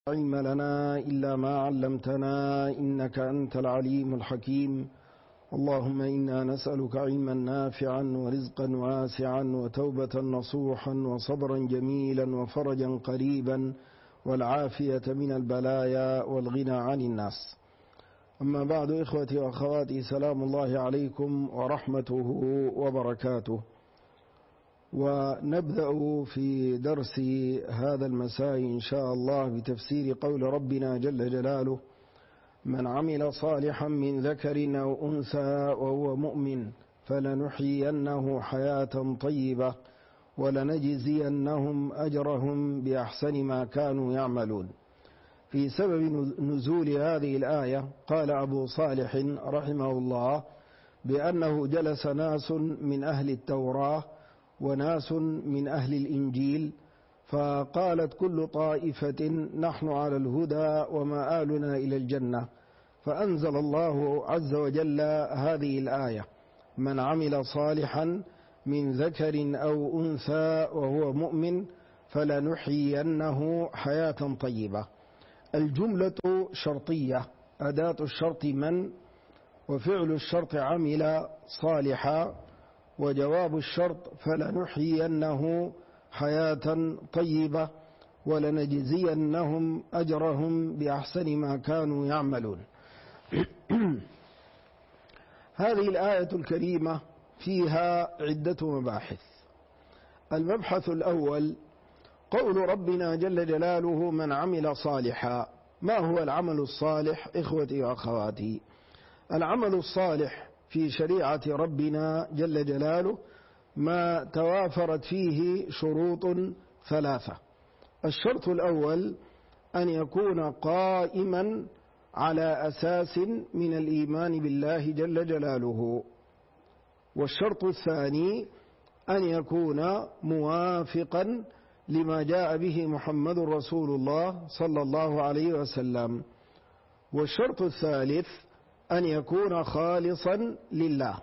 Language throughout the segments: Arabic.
علم لنا إلا ما علمتنا إنك أنت العليم الحكيم. اللهم إنا نسألك علما نافعا ورزقا واسعا وتوبة نصوحا وصبرا جميلا وفرجا قريبا والعافية من البلايا والغنى عن الناس. أما بعد، إخوتي وأخواتي، سلام الله عليكم ورحمته وبركاته. ونبدأ في درس هذا المساء إن شاء الله بتفسير قول ربنا جل جلاله: من عمل صالحا من ذكر أو أنثى وهو مؤمن فلنحيينه حياة طيبة ولنجزينهم أجرهم بأحسن ما كانوا يعملون. في سبب نزول هذه الآية قال أبو صالح رحمه الله بأنه جلس ناس من أهل التوراة وناس من أهل الإنجيل، فقالت كل طائفة: نحن على الهدى ومآلنا إلى الجنة. فأنزل الله عز وجل هذه الآية: من عمل صالحا من ذكر أو أنثى وهو مؤمن فلنحيينه حياة طيبة. الجملة شرطية، أداة الشرط من، وفعل الشرط عمل صالحا، وجواب الشرط فلنحيينه حياة طيبة ولنجزينهم أجرهم بأحسن ما كانوا يعملون. هذه الآية الكريمة فيها عدة مباحث. المبحث الأول قول ربنا جل جلاله: من عمل صالحا. ما هو العمل الصالح إخوتي وأخواتي؟ العمل الصالح في شريعة ربنا جل جلاله ما توافرت فيه شروط ثلاثة. الشرط الأول أن يكون قائما على أساس من الإيمان بالله جل جلاله. والشرط الثاني أن يكون موافقا لما جاء به محمد رسول الله صلى الله عليه وسلم. والشرط الثالث أن يكون خالصا لله.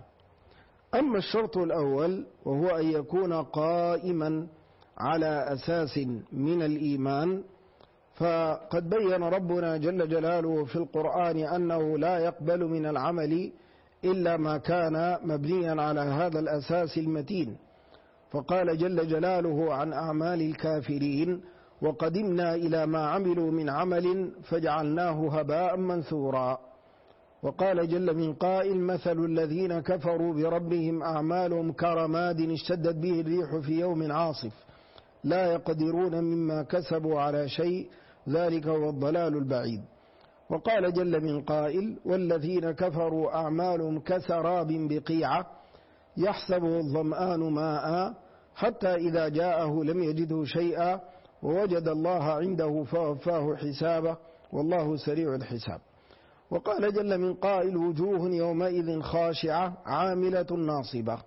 أما الشرط الأول وهو أن يكون قائما على أساس من الإيمان، فقد بين ربنا جل جلاله في القرآن أنه لا يقبل من العمل إلا ما كان مبنيا على هذا الأساس المتين. فقال جل جلاله عن أعمال الكافرين: وقدمنا إلى ما عملوا من عمل فجعلناه هباء منثورا. وقال جل من قائل: مثل الذين كفروا بربهم أعمالهم كرماد اشتدت به الريح في يوم عاصف لا يقدرون مما كسبوا على شيء ذلك هو الضلال البعيد. وقال جل من قائل: والذين كفروا أعمالهم كسراب بقيعة يحسبه الظمآن ماء حتى إذا جاءه لم يجده شيئا ووجد الله عنده فوفاه حسابه والله سريع الحساب. وقال جل من قائل: وجوه يومئذ خاشعة عاملة ناصبة.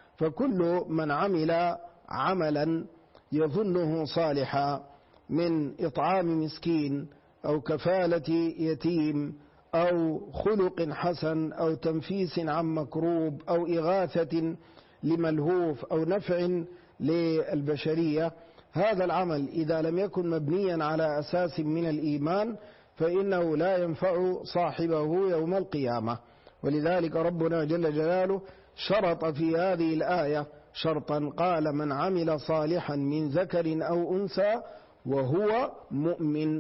فكل من عمل عملا يظنه صالحا من إطعام مسكين أو كفالة يتيم أو خلق حسن أو تنفيس عن مكروب أو إغاثة لملهوف أو نفع للبشرية، هذا العمل إذا لم يكن مبنيا على أساس من الإيمان فإنه لا ينفع صاحبه يوم القيامة. ولذلك ربنا جل جلاله شرط في هذه الآية شرطا، قال: من عمل صالحا من ذكر أو أنثى وهو مؤمن.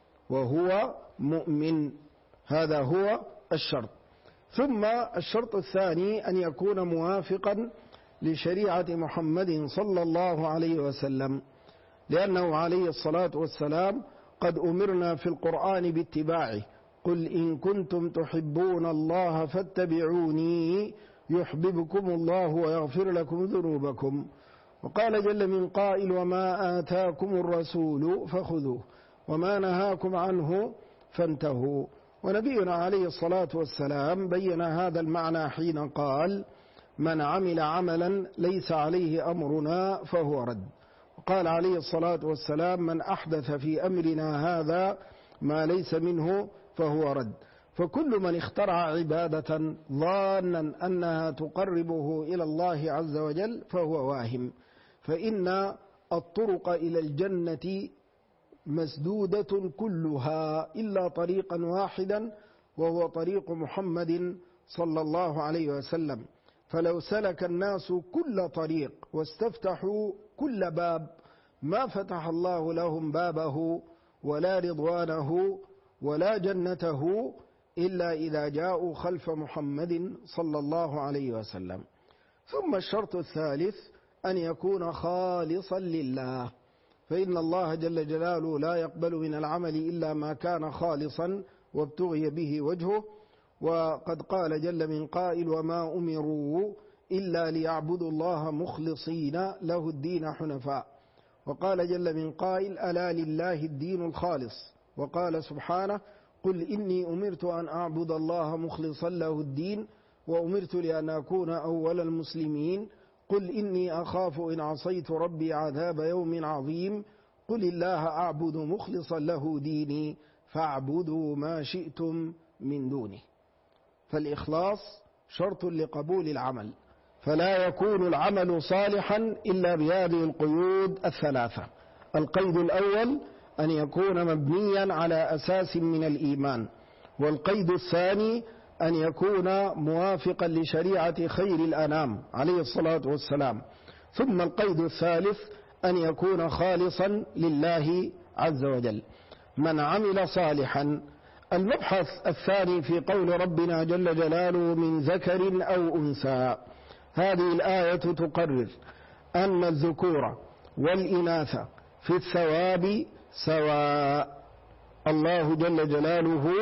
وهو مؤمن، هذا هو الشرط. ثم الشرط الثاني أن يكون موافقا لشريعة محمد صلى الله عليه وسلم، لأنه عليه الصلاة والسلام قد أمرنا في القرآن باتباعه: قل إن كنتم تحبون الله فاتبعوني يحببكم الله ويغفر لكم ذنوبكم. وقال جل من قائل: وما آتاكم الرسول فخذوه وما نهاكم عنه فانتهوا. ونبينا عليه الصلاة والسلام بين هذا المعنى حين قال: من عمل عملا ليس عليه أمرنا فهو رد. وقال عليه الصلاة والسلام: من أحدث في أمرنا هذا ما ليس منه فهو رد. فكل من اخترع عبادة ظانا أنها تقربه إلى الله عز وجل فهو واهم، فإن الطرق إلى الجنة مسدودة كلها إلا طريقا واحدا، وهو طريق محمد صلى الله عليه وسلم. فلو سلك الناس كل طريق واستفتحوا كل باب ما فتح الله لهم بابه ولا رضوانه ولا جنته إلا إذا جاءوا خلف محمد صلى الله عليه وسلم. ثم الشرط الثالث أن يكون خالصا لله، فإن الله جل جلاله لا يقبل من العمل إلا ما كان خالصا وابتغي به وجهه. وقد قال جل من قائل: وما أمروا إلا ليعبدوا الله مخلصين له الدين حنفاء. وقال جل من قائل: ألا لله الدين الخالص. وقال سبحانه: قل إني أمرت أن أعبد الله مخلصا له الدين وأمرت لأن أكون أول المسلمين. قل إني أخاف إن عصيت ربي عذاب يوم عظيم. قل الله أعبد مخلصا له ديني فاعبدوا ما شئتم من دونه. فالإخلاص شرط لقبول العمل، فلا يكون العمل صالحا إلا بهذه القيود الثلاثة. القيد الأول أن يكون مبنيا على أساس من الإيمان، والقيد الثاني أن يكون موافقا لشريعة خير الأنام عليه الصلاة والسلام، ثم القيد الثالث أن يكون خالصا لله عز وجل. من عمل صالحا. المبحث الثاني في قول ربنا جل جلاله: من ذكر أو أنثى. هذه الآية تقرر أن الذكور والإناث في الثواب سواء. الله جل جلاله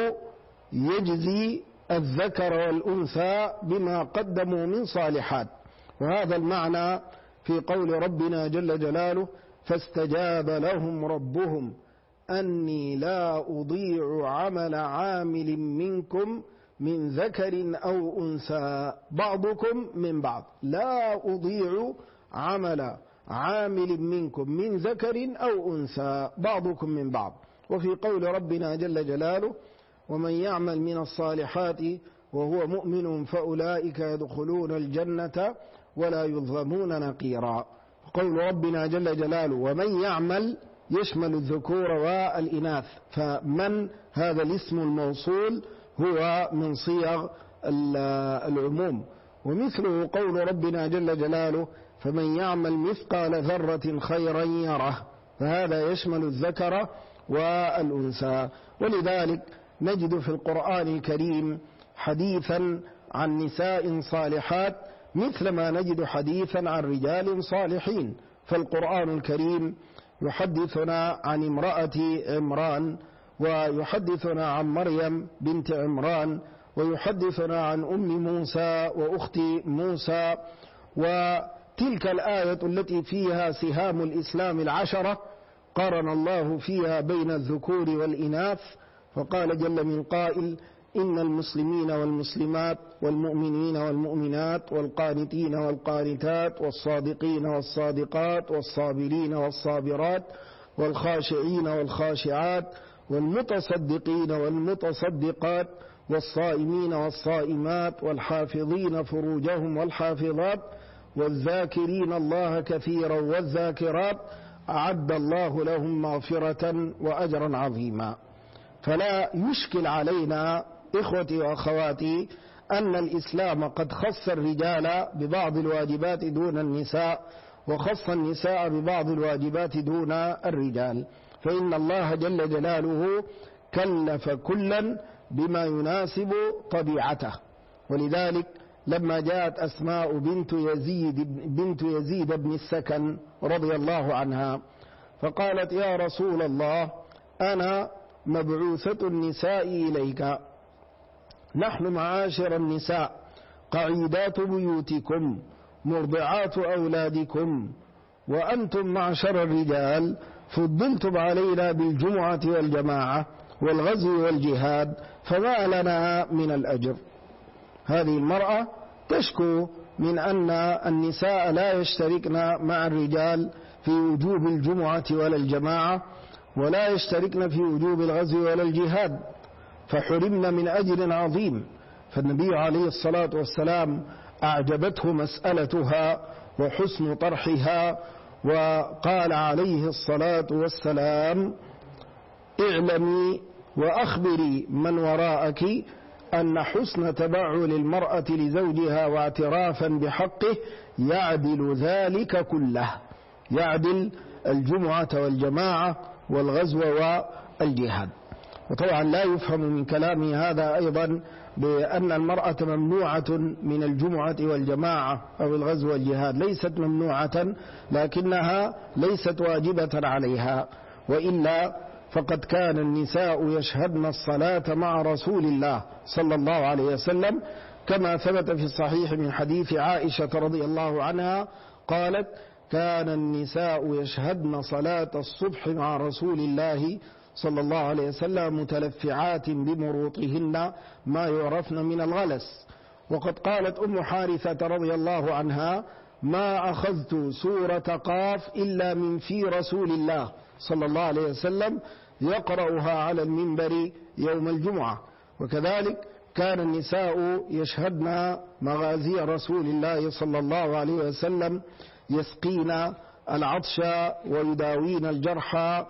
يجزي الذكر والأنثى بما قدموا من صالحات، وهذا المعنى في قول ربنا جل جلاله: فاستجاب لهم ربهم أني لا أضيع عمل عامل منكم من ذكر أو أنثى بعضكم من بعض. لا أضيع عمل عامل منكم من ذكر أو أنثى بعضكم من بعض. وفي قول ربنا جل جلاله: ومن يعمل من الصالحات وهو مؤمن فأولئك يدخلون الجنة ولا يظلمون نقيرا. قول ربنا جل جلاله ومن يعمل يشمل الذكور والإناث، فمن هذا الاسم الموصول هو من صيغ العموم. ومثله قول ربنا جل جلاله فمن يعمل مثقال ذرة خيرا يره، فهذا يشمل الذكر والأنثى. ولذلك نجد في القرآن الكريم حديثا عن نساء صالحات مثل ما نجد حديثا عن رجال صالحين. فالقرآن الكريم يحدثنا عن امرأة عمران، ويحدثنا عن مريم بنت عمران، ويحدثنا عن أم موسى وأخت موسى. وتلك الآية التي فيها سهام الإسلام العشرة قارن الله فيها بين الذكور والإناث، فقال جل من قائل: إن المسلمين والمسلمات والمؤمنين والمؤمنات والقانتين والقانتات والصادقين والصادقات والصابرين والصابرات والخاشعين والخاشعات والمتصدقين والمتصدقات والصائمين والصائمات والحافظين فروجهم والحافظات والذاكرين الله كثيرا والذاكرات أعد الله لهم مغفرة وأجرا عظيما. فلا يشكل علينا إخوتي وأخواتي أن الإسلام قد خص الرجال ببعض الواجبات دون النساء، وخص النساء ببعض الواجبات دون الرجال، فإن الله جل جلاله كلف كلا بما يناسب طبيعته. ولذلك لما جاءت أسماء بنت يزيد بن السكن رضي الله عنها فقالت: يا رسول الله، أنا مبعوثة النساء إليك، نحن معاشر النساء قعيدات بيوتكم مرضعات أولادكم، وأنتم معشر الرجال فضلتم علينا بالجمعة والجماعة والغزو والجهاد، فما لنا من الأجر. هذه المرأة تشكو من أن النساء لا يشتركن مع الرجال في وجوب الجمعة ولا الجماعة، ولا يشتركن في وجوب الغزو ولا الجهاد، فحرمن من أجر عظيم. فالنبي عليه الصلاة والسلام أعجبته مسألتها وحسن طرحها، وقال عليه الصلاة والسلام: اعلمي وأخبري من وراءك أن حسن تبعل المرأة لزوجها واعترافا بحقه يعدل ذلك كله، يعدل الجمعة والجماعة والغزو والجهاد. وطبعا لا يفهم من كلامي هذا أيضا بأن المرأة ممنوعة من الجمعة والجماعة أو الغزو والجهاد، ليست ممنوعة، لكنها ليست واجبة عليها، وإلا فقد كان النساء يشهدن الصلاة مع رسول الله صلى الله عليه وسلم، كما ثبت في الصحيح من حديث عائشة رضي الله عنها قالت: كان النساء يشهدن صلاة الصبح مع رسول الله صلى الله عليه وسلم متلفعات بمروطهن ما يعرفن من الغلس. وقد قالت أم حارثة رضي الله عنها: ما أخذت سورة قاف إلا من في رسول الله صلى الله عليه وسلم يقرأها على المنبر يوم الجمعة. وكذلك كان النساء يشهدن مغازي رسول الله صلى الله عليه وسلم، يسقين العطش ويداوين الجرحى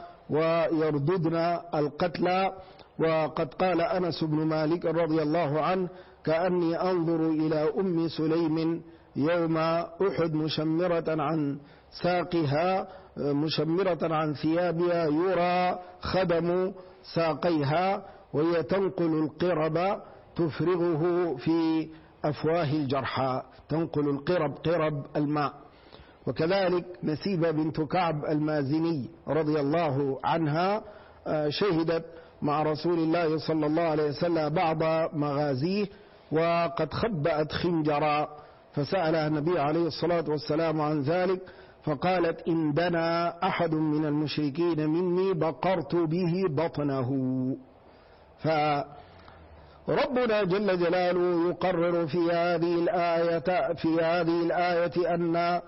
ويرددن القتلى. وقد قال أنس بن مالك رضي الله عنه: كأني أنظر إلى أم سليم يوم أحد مشمرة عن ساقها، مشمرة عن ثيابها، يرى خدم ساقيها، وهي تنقل القرب تفرغه في أفواه الجرحى، تنقل القرب، قرب الماء. وكذلك نسيبة بنت كعب المازني رضي الله عنها شهدت مع رسول الله صلى الله عليه وسلم بعض مغازيه، وقد خبأت خنجرا، فسألها النبي عليه الصلاة والسلام عن ذلك، فقالت: إن دنا أحد من المشركين مني بقرت به بطنه. فربنا جل جلاله يقرر في هذه الآية أن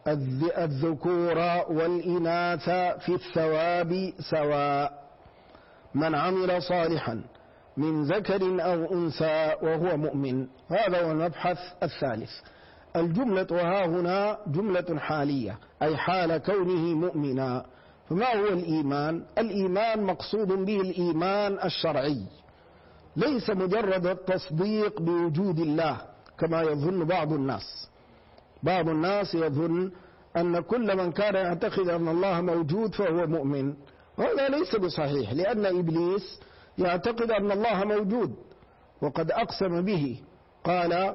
الذكور والإناث في الثواب سواء، من عمل صالحا من ذكر أو أنثى وهو مؤمن. هذا هو المبحث الثالث. الجملة ها هنا جملة حالية، أي حال كونه مؤمنا. فما هو الإيمان؟ الإيمان مقصود به الإيمان الشرعي، ليس مجرد التصديق بوجود الله كما يظن بعض الناس. بعض الناس يظن أن كل من كان يعتقد أن الله موجود فهو مؤمن، وهذا ليس بصحيح، لأن إبليس يعتقد أن الله موجود، وقد أقسم به، قال: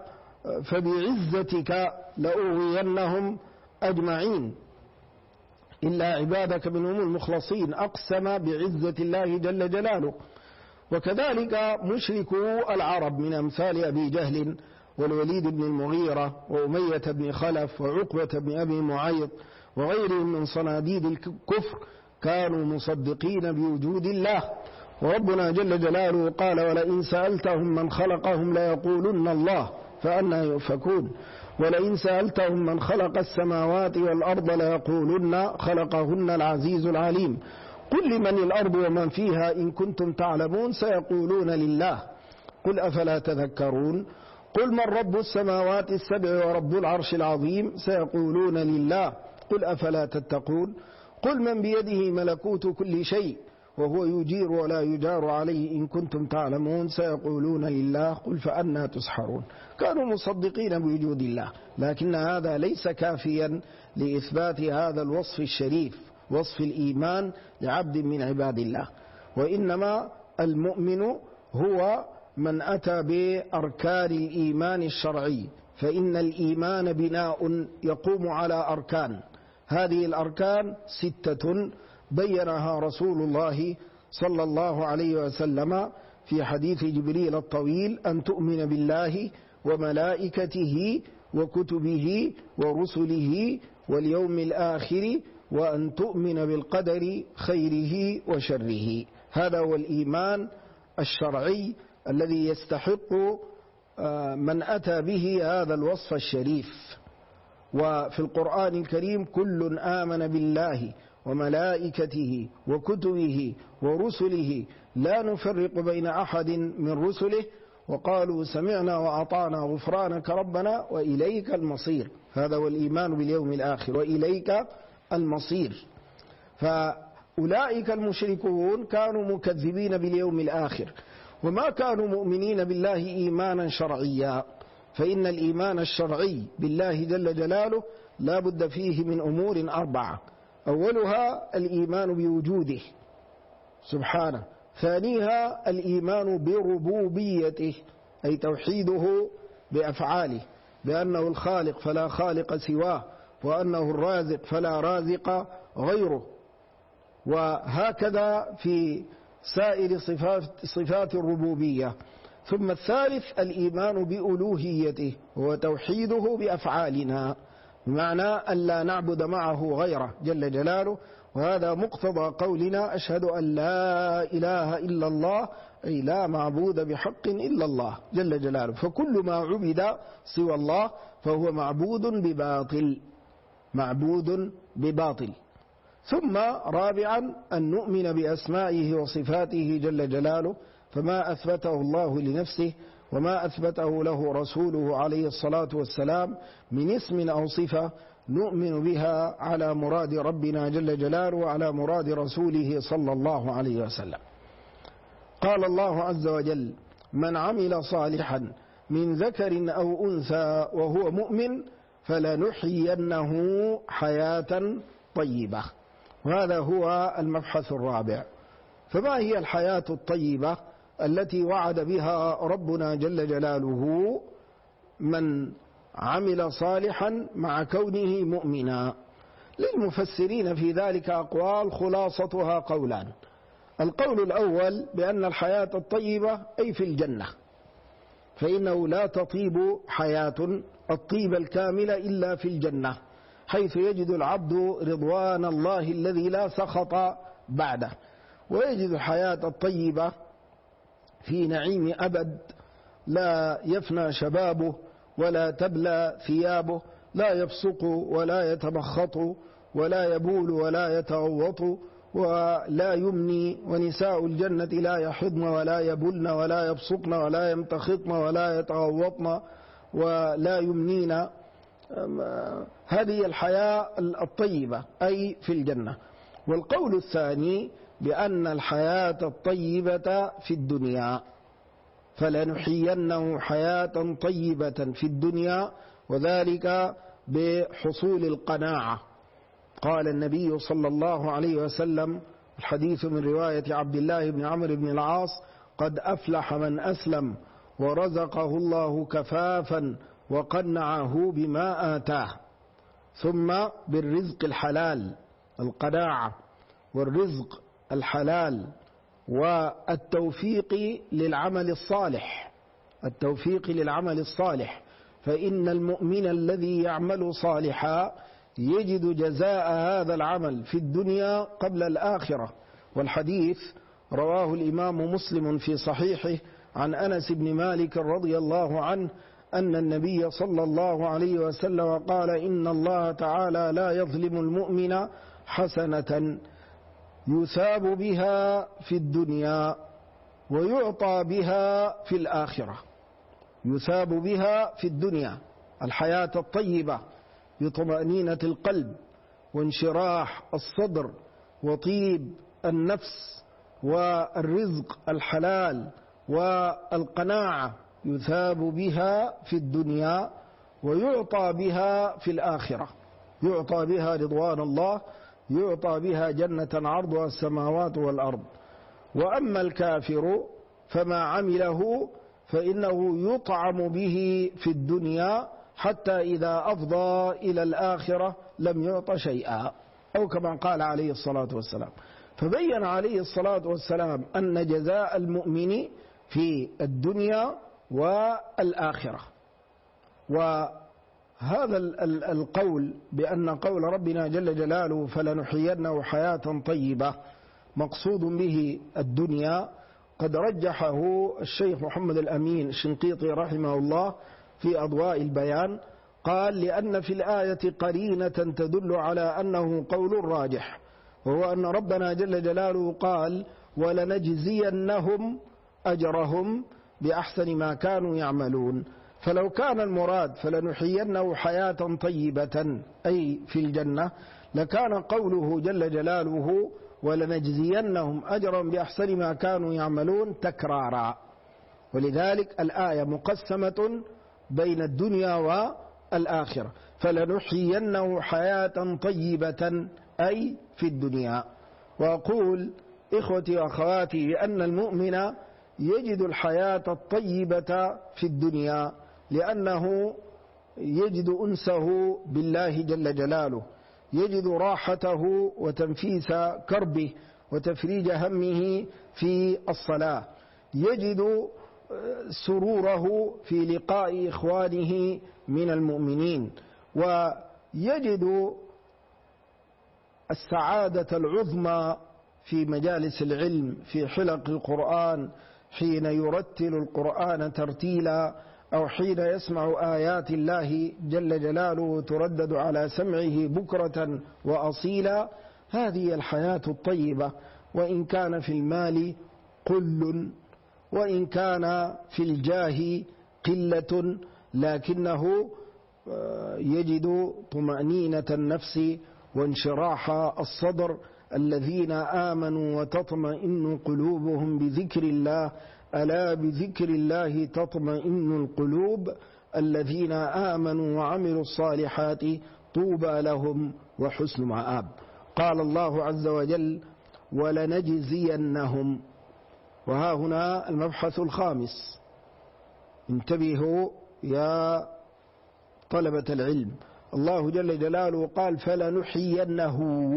فبعزتك لأغوينهم أجمعين إلا عبادك منهم المخلصين. أقسم بعزة الله جل جلاله. وكذلك مشركو العرب من أمثال أبي جهل والوليد بن المغيرة وأمية بن خلف وعقبة بن أبي معيط وغيرهم من صناديد الكفر كانوا مصدقين بوجود الله. وربنا جل جلاله قال: ولئن سألتهم من خلقهم ليقولن الله فأنى يؤفكون. ولئن سألتهم من خلق السماوات والأرض ليقولن خلقهن العزيز العليم. قل لمن الأرض ومن فيها إن كنتم تعلمون سيقولون لله. قل أفلا تذكرون. قل من رب السماوات السبع ورب العرش العظيم سيقولون لله. قل أفلا تتقون. قل من بيده ملكوت كل شيء وهو يجير ولا يجار عليه إن كنتم تعلمون سيقولون لله. قل فأنى تسحرون. كانوا مصدقين بوجود الله، لكن هذا ليس كافيا لإثبات هذا الوصف الشريف، وصف الإيمان لعبد من عباد الله. وإنما المؤمن هو من أتى بأركان الإيمان الشرعي، فإن الإيمان بناء يقوم على أركان. هذه الأركان 6 بينها رسول الله صلى الله عليه وسلم في حديث جبريل الطويل: أن تؤمن بالله وملائكته وكتبه ورسله واليوم الآخر وأن تؤمن بالقدر خيره وشره. هذا هو الإيمان الشرعي الذي يستحق من أتى به هذا الوصف الشريف. وفي القرآن الكريم: كل آمن بالله وملائكته وكتبه ورسله لا نفرق بين أحد من رسله وقالوا سمعنا وأطعنا غفرانك ربنا وإليك المصير. هذا هو الإيمان باليوم الآخر، وإليك المصير. أولئك المشركون كانوا مكذبين باليوم الآخر وما كانوا مؤمنين بالله إيمانا شرعيا، فإن الإيمان الشرعي بالله جل جلاله لا بد فيه من أمور 4: أولها الإيمان بوجوده سبحانه، ثانيها الإيمان بربوبيته أي توحيده بأفعاله، بأنه الخالق فلا خالق سواه، وأنه الرازق فلا رازق غيره، وهكذا في سائر صفات الربوبية. ثم الثالث الإيمان بألوهيته هو توحيده بأفعالنا، بمعنى أن لا نعبد معه غيره جل جلاله، وهذا مقتضى قولنا أشهد أن لا إله إلا الله، أي لا معبود بحق إلا الله جل جلاله، فكل ما عبد سوى الله فهو معبود بباطل. ثم رابعا أن نؤمن بأسمائه وصفاته جل جلاله، فما أثبته الله لنفسه وما أثبته له رسوله عليه الصلاة والسلام من اسم أو صفة نؤمن بها على مراد ربنا جل جلاله وعلى مراد رسوله صلى الله عليه وسلم. قال الله عز وجل: من عمل صالحا من ذكر أو أنثى وهو مؤمن فلنحيينه حياة طيبة. وهذا هو المبحث الرابع. فما هي الحياة الطيبة التي وعد بها ربنا جل جلاله من عمل صالحا مع كونه مؤمنا؟ للمفسرين في ذلك أقوال، خلاصتها قولان: القول الأول بأن الحياة الطيبة أي في الجنة، فإنه لا تطيب حياة الطيب الكامل إلا في الجنة، حيث يجد العبد رضوان الله الذي لا سخط بعده، ويجد الحياة الطيبة في نعيم أبد لا يفنى شبابه ولا تبلى ثيابه، لا يبصق ولا يتمخط ولا يبول ولا يتغوط ولا يمني، ونساء الجنة لا يحضن ولا يبلن ولا يبصقن ولا يمتخطن ولا يتغوطن ولا يمنين. هذه الحياة الطيبة أي في الجنة. والقول الثاني بأن الحياة الطيبة في الدنيا، فلنحيينه حياة طيبة في الدنيا، وذلك بحصول القناعة. قال النبي صلى الله عليه وسلم، الحديث من رواية عبد الله بن عمرو بن العاص: قد أفلح من أسلم ورزقه الله كفافا وقنعه بما آتاه. ثم بالرزق الحلال، القناعة والرزق الحلال والتوفيق للعمل الصالح، فإن المؤمن الذي يعمل صالحا يجد جزاء هذا العمل في الدنيا قبل الآخرة. والحديث رواه الإمام مسلم في صحيحه عن أنس بن مالك رضي الله عنه أن النبي صلى الله عليه وسلم قال: إن الله تعالى لا يظلم المؤمن حسنة يثاب بها في الدنيا ويعطى بها في الآخرة. يثاب بها في الدنيا الحياة الطيبة بطمأنينة القلب وانشراح الصدر وطيب النفس والرزق الحلال والقناعة، يثاب بها في الدنيا ويعطى بها في الآخرة. يعطى بها رضوان الله، يعطى بها جنة عرضها السماوات والأرض. وأما الكافر فما عمله فإنه يطعم به في الدنيا حتى إذا أفضى إلى الآخرة لم يعط شيئا، أو كما قال عليه الصلاة والسلام. فبين عليه الصلاة والسلام أن جزاء المؤمن في الدنيا والآخرة. وهذا القول بأن قول ربنا جل جلاله فلنحيينه حياة طيبة مقصود به الدنيا قد رجحه الشيخ محمد الأمين الشنقيطي رحمه الله في أضواء البيان. قال: لأن في الآية قرينة تدل على أنه قول راجح، وهو أن ربنا جل جلاله قال: ولنجزينهم أجرهم بأحسن ما كانوا يعملون. فلو كان المراد فلنحيينه حياة طيبة أي في الجنة، لكان قوله جل جلاله ولنجزينهم أجرا بأحسن ما كانوا يعملون تكرارا. ولذلك الآية مقسمة بين الدنيا والآخرة. فلنحيينه حياة طيبة أي في الدنيا. وأقول إخوتي وأخواتي بأن المؤمن يجد الحياة الطيبة في الدنيا، لأنه يجد أنسه بالله جل جلاله، يجد راحته وتنفيس كربه وتفريج همه في الصلاة، يجد سروره في لقاء إخوانه من المؤمنين، ويجد السعادة العظمى في مجالس العلم، في حلق القرآن، حين يرتل القرآن ترتيلا، أو حين يسمع آيات الله جل جلاله تردد على سمعه بكرة وأصيلا. هذه الحياة الطيبة، وإن كان في المال قل، وإن كان في الجاه قلة، لكنه يجد طمأنينة النفس وانشراح الصدر. الذين آمنوا وتطمئن قلوبهم بذكر الله، ألا بذكر الله تطمئن القلوب، الذين آمنوا وعملوا الصالحات طوبى لهم وحسن مآب. قال الله عز وجل ولنجزينهم. وها هنا المبحث الخامس، انتبهوا يا طلبة العلم. الله جل جلاله قال فلنحيينه،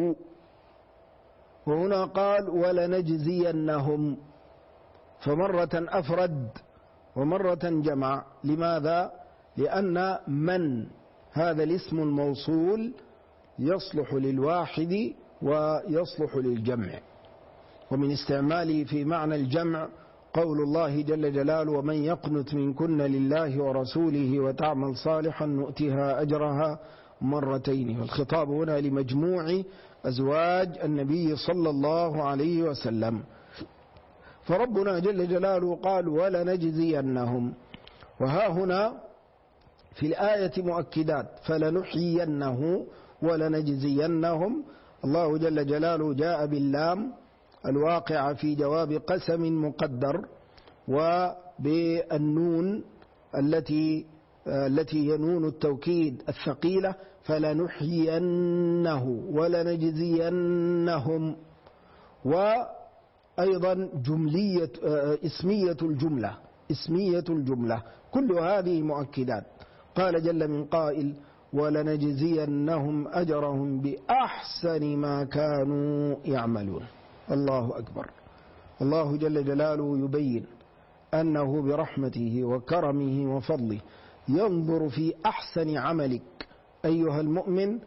وهنا قال ولنجزينهم، فمرة أفرد ومرة جمع. لماذا؟ لأن من هذا الاسم الموصول يصلح للواحد ويصلح للجمع، ومن استعماله في معنى الجمع قول الله جل جلاله ومن يقنت منكن لله ورسوله وتعمل صالحا نؤتها أجرها مرتين. والخطاب هنا لمجموع أزواج النبي صلى الله عليه وسلم. فربنا جل جلاله قال ولنجزينهم، وها هنا في الآية مؤكدات، فلنحيينه ولنجزينهم. الله جل جلاله جاء باللام الواقعة في جواب قسم مقدر، وبالنون التي هي نون التوكيد الثقيلة، فلنحيينه ولنجزينهم. وأيضا اسمية الجملة، كل هذه مؤكدات. قال جل من قائل ولنجزينهم أجرهم بأحسن ما كانوا يعملون. الله أكبر. الله جل جلاله يبين أنه برحمته وكرمه وفضله ينظر في أحسن عملك أيها المؤمن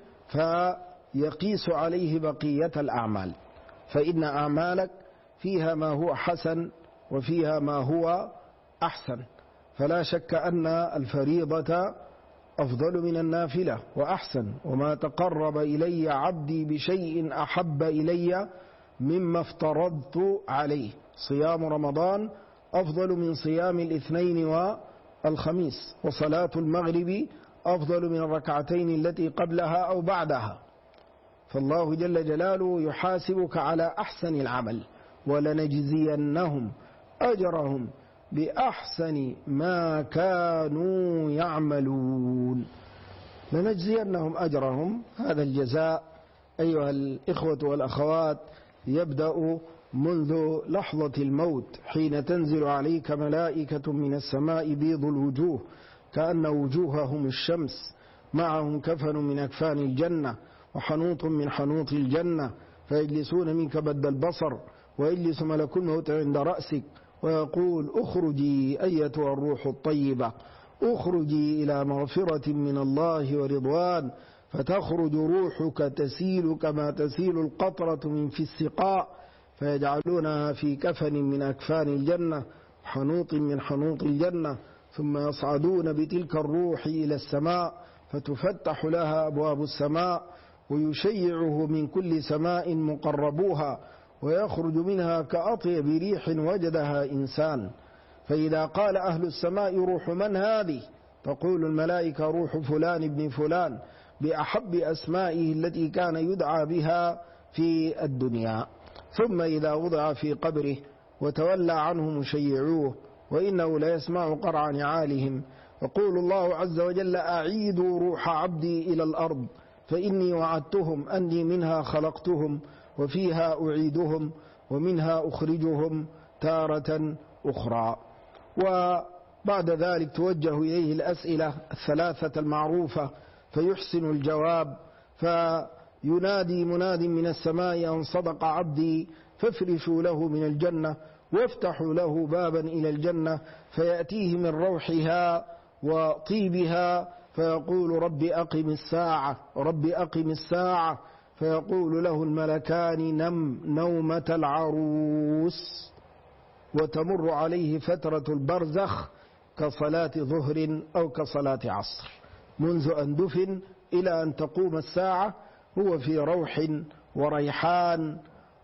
فيقيس عليه بقية الأعمال، فإن أعمالك فيها ما هو حسن وفيها ما هو أحسن. فلا شك أن الفريضة أفضل من النافلة وأحسن، وما تقرب إلي عبدي بشيء أحب إلي مما افترضت عليه. صيام رمضان أفضل من صيام الاثنين والخميس، وصلاة المغرب أفضل من الركعتين التي قبلها أو بعدها. فالله جل جلاله يحاسبك على أحسن العمل. ولنجزينهم أجرهم بأحسن ما كانوا يعملون. لنجزينهم أجرهم، هذا الجزاء أيها الإخوة والأخوات يبدأ منذ لحظة الموت، حين تنزل عليك ملائكة من السماء بيض الوجوه كأن وجوههم الشمس، معهم كفن من أكفان الجنة وحنوط من حنوط الجنة، فيجلسون منك بد البصر، ويجلس ملك الموت عند رأسك ويقول اخرجي أيتها الروح الطيبة، اخرجي إلى مغفرة من الله ورضوان. فتخرج روحك تسيل كما تسيل القطرة من في السقاء، فيجعلونها في كفن من أكفان الجنة، حنوط من حنوط الجنة، ثم يصعدون بتلك الروح إلى السماء، فتفتح لها أبواب السماء، ويشيعه من كل سماء مقربوها، ويخرج منها كأطيب ريح وجدها إنسان. فإذا قال أهل السماء روح من هذه؟ تقول الملائكة روح فلان ابن فلان، بأحب أسمائه التي كان يدعى بها في الدنيا. ثم إذا وضع في قبره وتولى عنه مشيعوه وإنه لا يسمع قرع نعالهم، يقول الله عز وجل: أعيدوا روح عبدي إلى الأرض فإني وعدتهم أني منها خلقتهم وفيها أعيدهم ومنها أخرجهم تارة أخرى. وبعد ذلك توجه إليه الأسئلة الثلاثة المعروفة فيحسن الجواب، فينادي مناد من السماء: أن صدق عبدي فافرشوا له من الجنة وافتحوا له بابا إلى الجنة، فيأتيه من روحها وطيبها فيقول: رب أقم الساعة، رب أقم الساعة، فيقول له الملكان: نم نومة العروس. وتمر عليه فترة البرزخ كصلاة ظهر أو كصلاة عصر، منذ أن دفن إلى أن تقوم الساعة هو في روح وريحان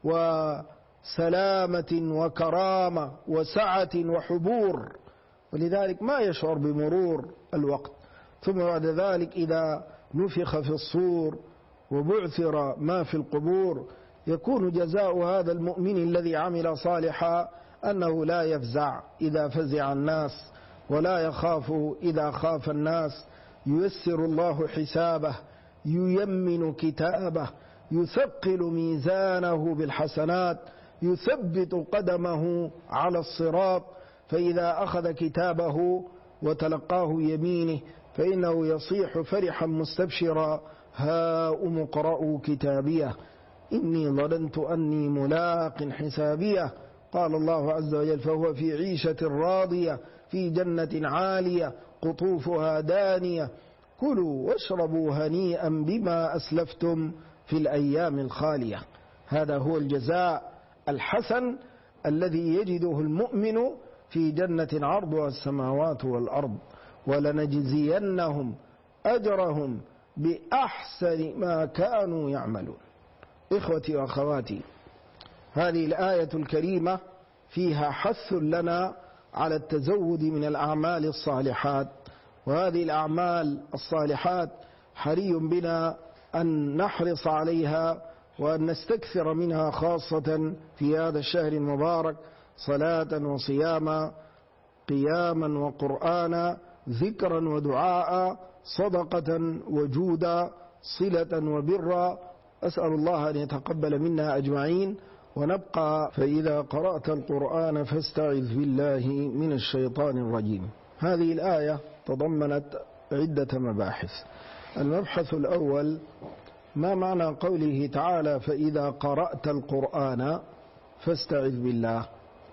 وسلامة وكرامة وسعة وحبور، ولذلك ما يشعر بمرور الوقت. ثم بعد ذلك إذا نفخ في الصور وبعثر ما في القبور، يكون جزاء هذا المؤمن الذي عمل صالحا أنه لا يفزع إذا فزع الناس ولا يخاف إذا خاف الناس، ييسر الله حسابه، ييمن كتابه، يثقل ميزانه بالحسنات، يثبت قدمه على الصراط، فإذا أخذ كتابه وتلقاه يمينه فإنه يصيح فرحا مستبشرا: هاؤم اقرءوا كتابيه إني ظننت أني ملاق حسابيه. قال الله عز وجل: فهو في عيشة راضية في جنة عالية قطوفها دانية كلوا واشربوا هنيئا بما أسلفتم في الأيام الخالية. هذا هو الجزاء الحسن الذي يجده المؤمن في جنة عرضها السماوات والأرض، ولنجزينهم أجرهم بأحسن ما كانوا يعملون. إخوتي وأخواتي، هذه الآية الكريمة فيها حث لنا على التزود من الأعمال الصالحات، وهذه الأعمال الصالحات حري بنا أن نحرص عليها وأن نستكثر منها، خاصة في هذا الشهر المبارك: صلاة وصياما، قياما وقرآنا، ذكرا ودعاء، صدقة وجودا، صلة وبرا. أسأل الله أن يتقبل منا أجمعين. ونبقى: فإذا قرأت القرآن فاستعذ بالله من الشيطان الرجيم. هذه الآية تضمنت عدة مباحث. المبحث الأول: ما معنى قوله تعالى: فإذا قرأت القرآن فاستعذ بالله؟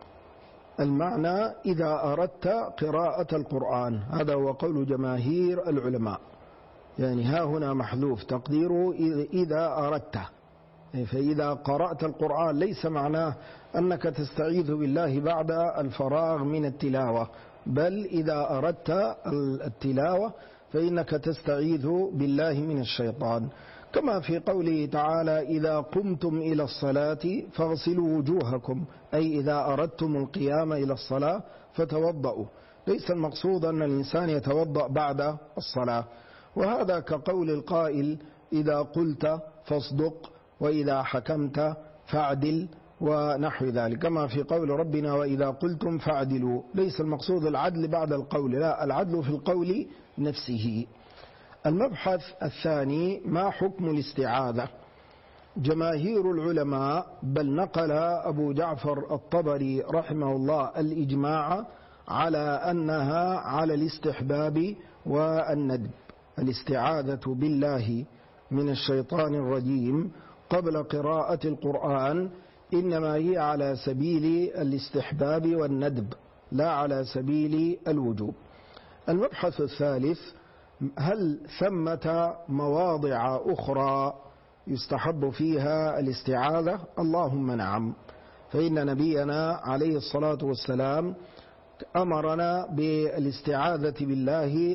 المعنى: إذا أردت قراءة القرآن، هذا هو قول جماهير العلماء، يعني ها هنا محذوف تقديره إذا أردت. فإذا قرأت القرآن ليس معناه أنك تستعيذ بالله بعد الفراغ من التلاوة، بل إذا أردت التلاوة فإنك تستعيذ بالله من الشيطان، كما في قوله تعالى: إذا قمتم إلى الصلاة فاغسلوا وجوهكم، أي إذا أردتم القيام إلى الصلاة فتوضؤوا. ليس المقصود أن الإنسان يتوضأ بعد الصلاة، وهذا كقول القائل: إذا قلت فاصدق، وإذا حكمت فاعدل، ونحو ذلك، كما في قول ربنا: وإذا قلتم فاعدلوا. ليس المقصود العدل بعد القول، لا، العدل في القول نفسه. المبحث الثاني: ما حكم الاستعاذة؟ جماهير العلماء، بل نقل أبو جعفر الطبري رحمه الله الإجماع على أنها على الاستحباب والندب. الاستعاذة بالله من الشيطان الرجيم قبل قراءة القرآن إنما هي على سبيل الاستحباب والندب، لا على سبيل الوجوب. المبحث الثالث: هل ثمة مواضع أخرى يستحب فيها الاستعاذة؟ اللهم نعم، فإن نبينا عليه الصلاة والسلام أمرنا بالاستعاذة بالله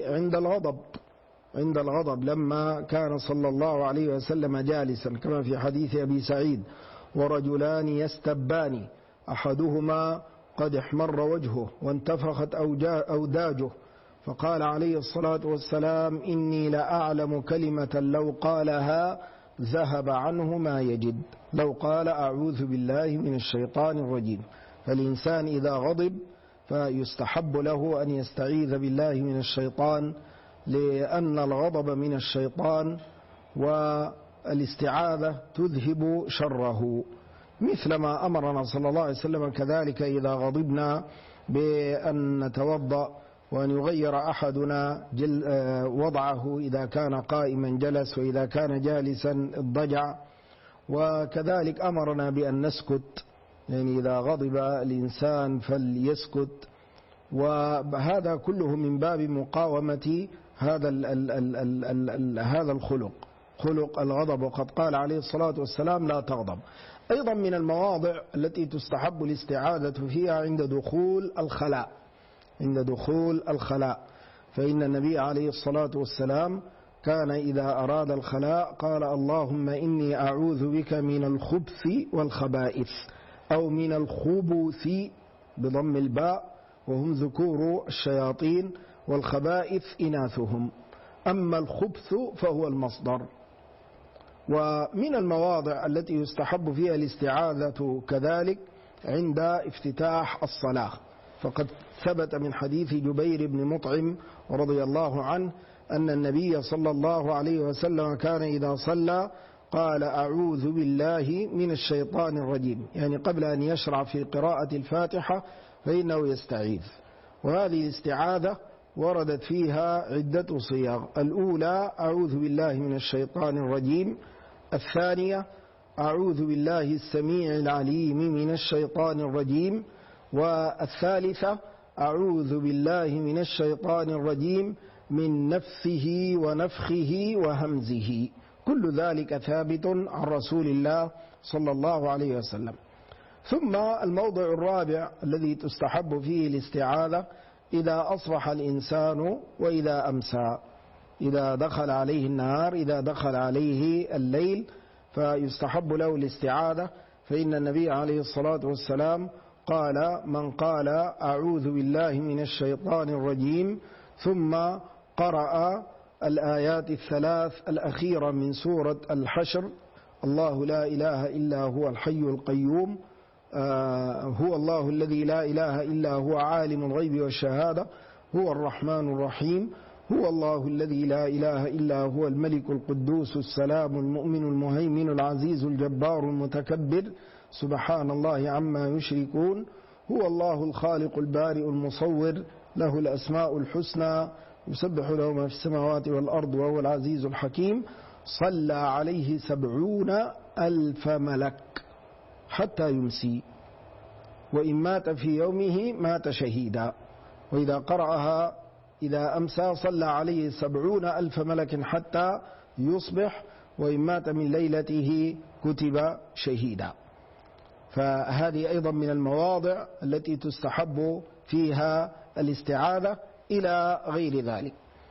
عند الغضب لما كان صلى الله عليه وسلم جالسا، كما في حديث أبي سعيد: ورجلان يستبان أحدهما قد احمر وجهه وانتفخت أوداجه، فقال عليه الصلاة والسلام: إني لأعلم كلمة لو قالها ذهب عنه ما يجد. لو قال أعوذ بالله من الشيطان الرجيم، فالإنسان إذا غضب فيستحب له أن يستعيذ بالله من الشيطان، لأن الغضب من الشيطان والاستعاذة تذهب شره، مثلما أمرنا صلى الله عليه وسلم كذلك إذا غضبنا بأن نتوضأ وأن يغير أحدنا وضعه، إذا كان قائما جلس وإذا كان جالسا اضطجع. وكذلك أمرنا بأن نسكت، يعني إذا غضب الإنسان فليسكت، وهذا كله من باب مقاومة هذا الخلق، خلق الغضب. وقد قال عليه الصلاة والسلام لا تغضب. أيضا من المواضع التي تستحب الاستعاذة فيها عند دخول الخلاء، عند دخول الخلاء، فإن النبي عليه الصلاة والسلام كان إذا أراد الخلاء قال اللهم إني أعوذ بك من الخبث والخبائث، أو من الخبث بضم الباء وهم ذكور الشياطين، والخبائث إناثهم، أما الخبث فهو المصدر. ومن المواضع التي يستحب فيها الاستعاذة كذلك عند افتتاح الصلاة، فقد ثبت من حديث جبير بن مطعم رضي الله عنه أن النبي صلى الله عليه وسلم كان إذا صلى قال أعوذ بالله من الشيطان الرجيم، يعني قبل أن يشرع في قراءة الفاتحة فإنه يستعيذ. وهذه الاستعاذة وردت فيها عدة صيغ: الأولى أعوذ بالله من الشيطان الرجيم، الثانية أعوذ بالله السميع العليم من الشيطان الرجيم، والثالثة أعوذ بالله من الشيطان الرجيم من نفثه ونفخه وهمزه. كل ذلك ثابت عن رسول الله صلى الله عليه وسلم. ثم الموضع الرابع الذي تستحب فيه الاستعاذة إذا أصبح الإنسان وإذا أمسى، إذا دخل عليه النهار، إذا دخل عليه الليل، فيستحب له الاستعاذة، فإن النبي عليه الصلاة والسلام قال من قال أعوذ بالله من الشيطان الرجيم ثم قرأ الآيات الثلاث الأخيرة من سورة الحشر: الله لا إله إلا هو الحي القيوم، هو الله الذي لا إله إلا هو عالم الغيب والشهادة، هو الرحمن الرحيم، هو الله الذي لا إله إلا هو الملك القدوس السلام المؤمن المهيمن العزيز الجبار المتكبر، سبحان الله عما يشركون، هو الله الخالق البارئ المصور، له الأسماء الحسنى، يسبح له ما في السماوات والأرض وهو العزيز الحكيم. صلى عليه 70,000 ملك حتى يمسي، وإن مات في يومه مات شهيدا. وإذا قرأها إذا أمسى صلى عليه 70,000 ملك حتى يصبح، وإن مات من ليلته كتب شهيدا. فهذه أيضا من المواضع التي تستحب فيها الاستعاذة إلى غير ذلك.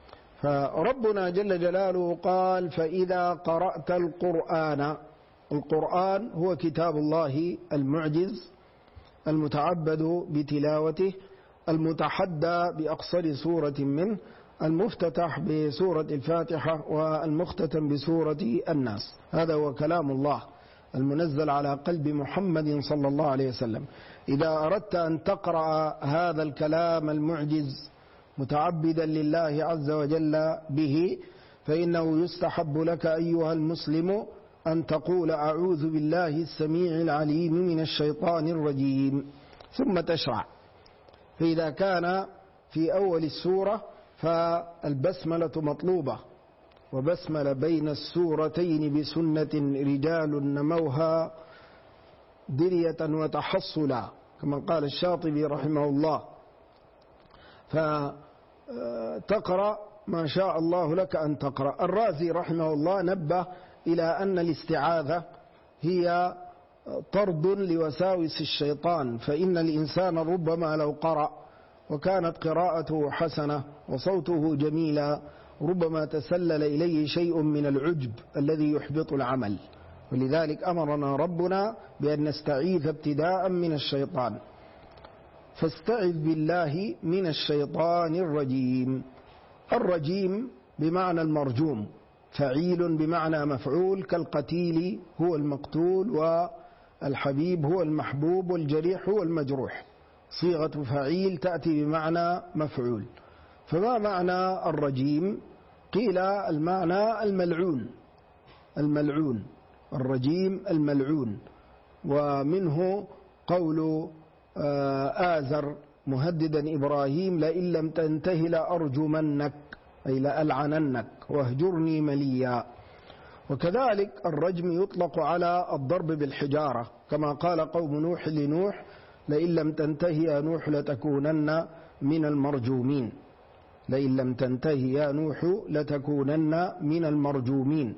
فربنا جل جلاله قال فإذا قرأت القرآن، القرآن هو كتاب الله المعجز المتعبد بتلاوته، المتحدى بأقصر سورة منه، المفتتح بسورة الفاتحة والمختتم بسورة الناس. هذا هو كلام الله المنزل على قلب محمد صلى الله عليه وسلم. إذا أردت أن تقرأ هذا الكلام المعجز متعبدا لله عز وجل به، فإنه يستحب لك أيها المسلم أن تقول أعوذ بالله السميع العليم من الشيطان الرجيم، ثم تشرع. فإذا كان في أول السورة فالبسملة مطلوبة، وبسمل بين السورتين بسنة رجال نموها درية وتحصلا، كما قال الشاطبي رحمه الله. فتقرأ ما شاء الله لك أن تقرأ. الرازي رحمه الله نبه إلى أن الاستعاذة هي طرد لوساوس الشيطان، فإن الإنسان ربما لو قرأ وكانت قراءته حسنة وصوته جميلا ربما تسلل إليه شيء من العجب الذي يحبط العمل، ولذلك أمرنا ربنا بأن نستعيذ ابتداء من الشيطان. فاستعذ بالله من الشيطان الرجيم. الرجيم بمعنى المرجوم، فعيل بمعنى مفعول، كالقتيل هو المقتول، والحبيب هو المحبوب، والجريح هو المجروح. صيغة فعيل تأتي بمعنى مفعول. فما معنى الرجيم؟ قيل المعنى الملعون، الملعون، الرجيم الملعون. ومنه قول آزر مهددا إبراهيم: لئن لم تنته لأرجمنك، أي لألعننك واهجرني مليا. وكذلك الرجم يطلق على الضرب بالحجارة، كما قال قوم نوح لنوح: لئن لم تنته يا نوح لتكونن من المرجومين. لئن لم تنته يا نوح لتكونن من المرجومين.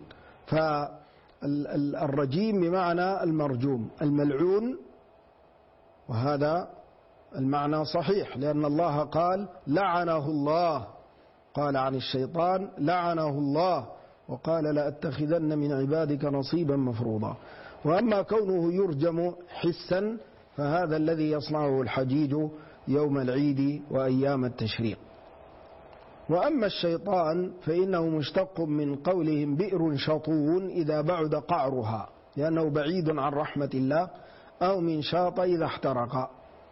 فالرجيم بمعنى المرجوم الملعون، وهذا المعنى صحيح، لأن الله قال: لعنه الله، قال عن الشيطان: لعنه الله، وقال: لأتخذن من عبادك نصيبا مفروضا. وأما كونه يرجم حسا فهذا الذي يصنعه الحجيج يوم العيد وأيام التشريق. وأما الشيطان فإنه مشتق من قولهم بئر شطون إذا بعد قعرها، لأنه بعيد عن رحمة الله، أو من شاط إذا احترق.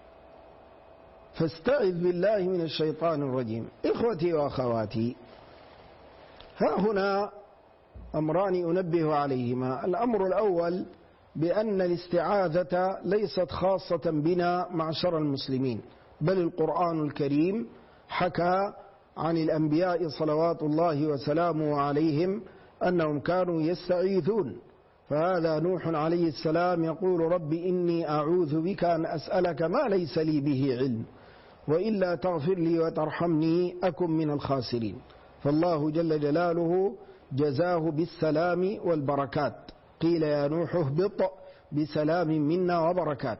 فاستعذ بالله من الشيطان الرجيم. إخوتي وأخواتي، ها هنا أمران أنبه عليهما. الأمر الأول بأن الاستعاذة ليست خاصة بنا معشر المسلمين، بل القرآن الكريم حكى عن الأنبياء صلوات الله وسلامه عليهم أنهم كانوا يستعيذون. فهذا نوح عليه السلام يقول: رب إني أعوذ بك أن أسألك ما ليس لي به علم، وإلا تغفر لي وترحمني أكن من الخاسرين. فالله جل جلاله جزاه بالسلام والبركات. قيل يا نوح اهبط بسلام منا وبركات.